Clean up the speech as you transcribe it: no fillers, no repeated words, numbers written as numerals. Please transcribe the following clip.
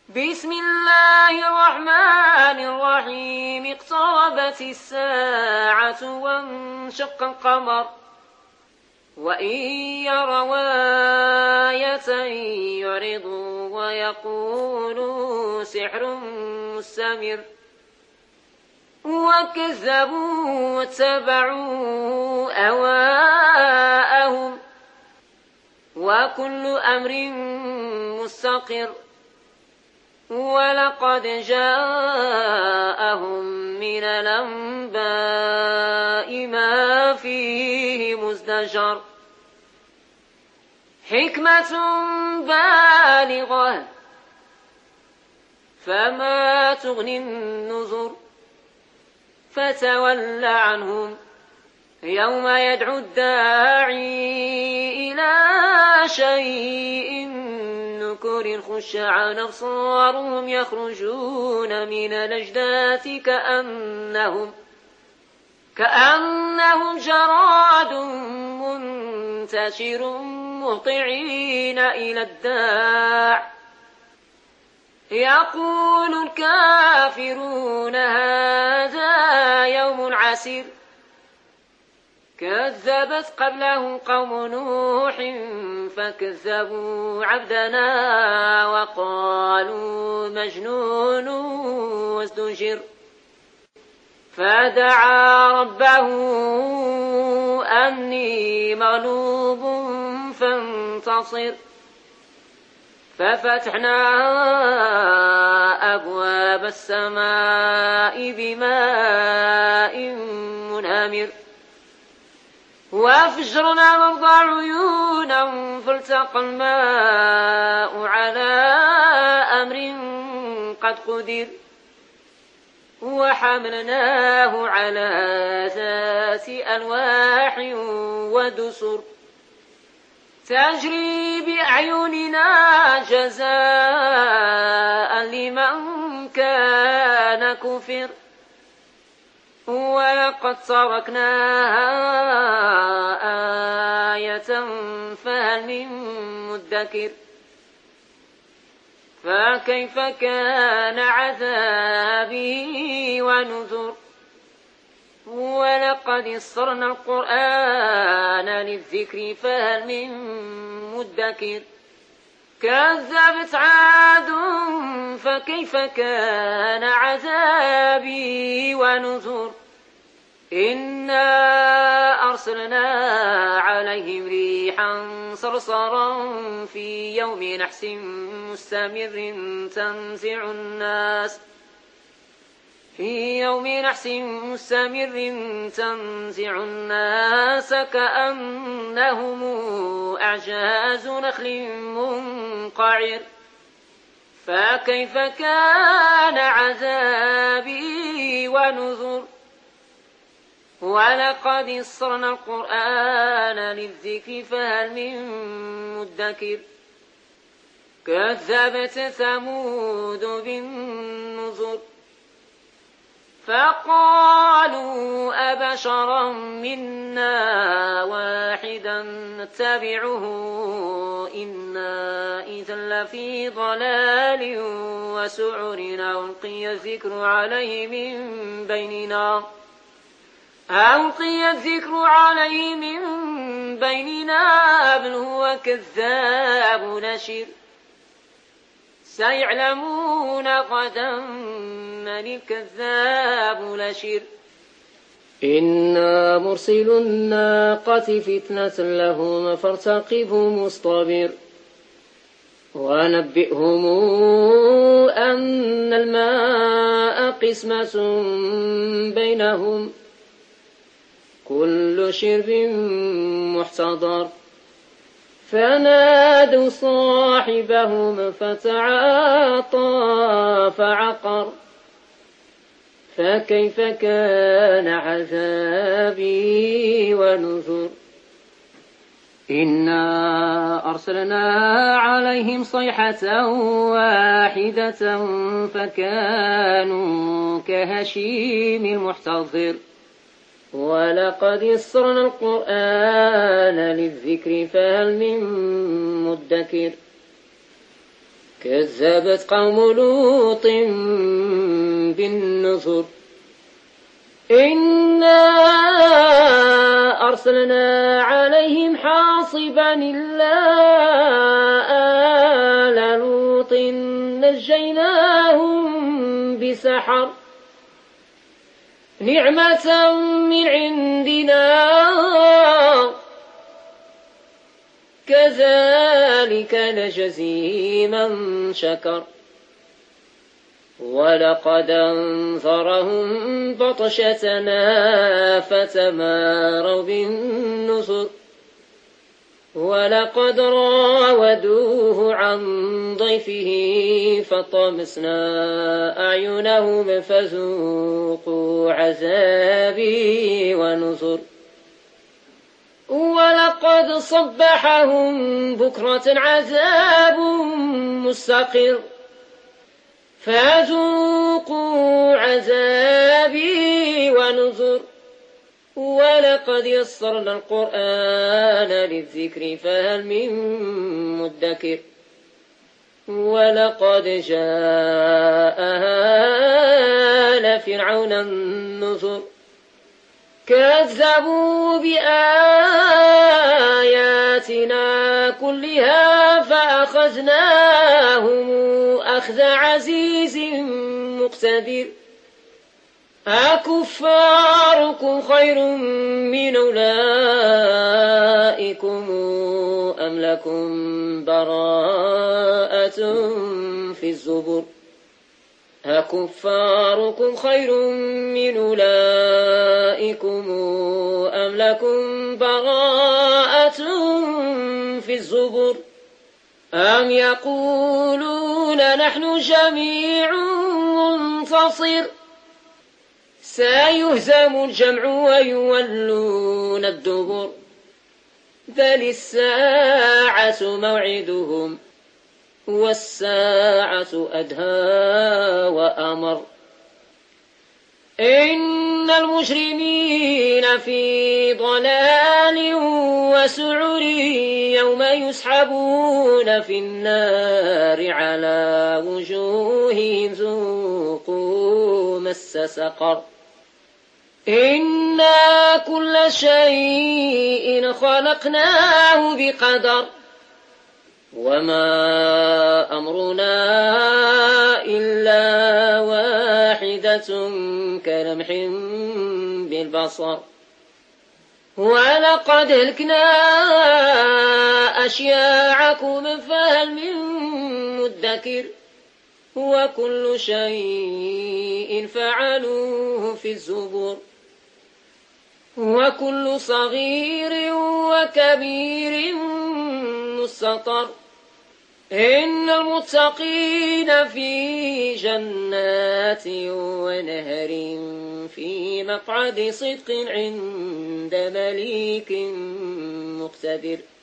بسم الله الرحمن الرحيم. اقتربت الساعة وانشق القمر وإن يروا آية يعرضوا ويقولوا سحر مستمر وكذبوا واتبعوا أهواءهم وكل أمر مستقر ولقد جاءهم من الأنباء ما فيه مزدجر حكمة بالغة فما تغني النذر فتول عنهم يوم يدعو الداعي إلى شيء نكر خش عن أبصارهم يخرجون من الأجداث كأنهم جراد منتشر مهطعين إلى الداع يقول الكافرون هذا يوم عسير كذبت قبلهم قوم نوح فكذبوا عبدنا وقالوا مجنون وازدجر فدعا ربه أني مغلوب فانتصر ففتحنا أبواب السماء بماء منهمر وافجرنا الأرض عيونا فالتقى الماء على أمر قد قدر وحملناه على ذات ألواح ودسر تجري بأعيننا جزاء لمن كان كفر ولقد تركناها آية فهل من مدكر فكيف كان عذابي ونذر ولقد يسرنا القرآن للذكر فهل من مدكر كذبت عاد فكيف كان عذابي ونذر إنا أرسلنا عليهم ريحا صرصرا في يوم نحس مستمر تنزع الناس كأنهم أعجاز نخل منقعر فكيف كان عذابي ونذر ولقد يسرنا القرآن للذكر فهل من مدكر كذبت ثمود بالنذر فقالوا أبشرا منا واحدا نتبعه إنا إذا لفي ضلال وسعر ألقي الذكر عليه من بيننا بل هو كذاب نشر سيعلمون غدا من الكذاب نشر إنا مرسل الناقة فتنة لهم فارتقبهم واصطبر ونبئهم أن الماء قسمة بينهم كل شرب محتضر فنادوا صاحبهم فتعاطى فعقر فكيف كان عذابي ونذر إنا أرسلنا عليهم صيحة واحدة فكانوا كهشيم المحتضر ولقد يسرنا القرآن للذكر فهل من مدكر كذبت قوم لوط بالنذر إنا أرسلنا عليهم حاصبا إلا آل لوط نجيناهم بسحر نعمة من عندنا كذلك نجزي من شكر ولقد أنذرهم بطشتنا فتماروا بالنذر ولقد راودوه عن ضيفه فطمسنا أعينهم فذوقوا عذابي ونذر ولقد صبحهم بكرة عذاب مستقر فذوقوا عذابي ونذر ولقد يسرنا القرآن للذكر فهل من مدكر ولقد جاء آل فرعون النذر كذبوا بآياتنا كلها فأخذناهم أخذ عزيز مقتدر أكفاركم خير من أولئكم أم لكم براءة في الزبر أكفاركم خير من أولئكم أم لكم براءة في الزبر أم يقولون نحن جميع منتصر سيهزم الجمع ويولون الدبر بل الساعة موعدهم والساعة أدهى وأمر إن المجرمين في ضلال وسعر يوم يسحبون في النار على وجوههم ذوقوا مس سقر إنا كل شيء خلقناه بقدر وما أمرنا إلا واحدة كلمح بالبصر ولقد هلكنا أشياعكم فهل من مدكر وكل شيء فعلوه في الزبر وكل صغير وكبير مستطر إن المتقين في جنات ونهر في مقعد صدق عند مليك مقتدر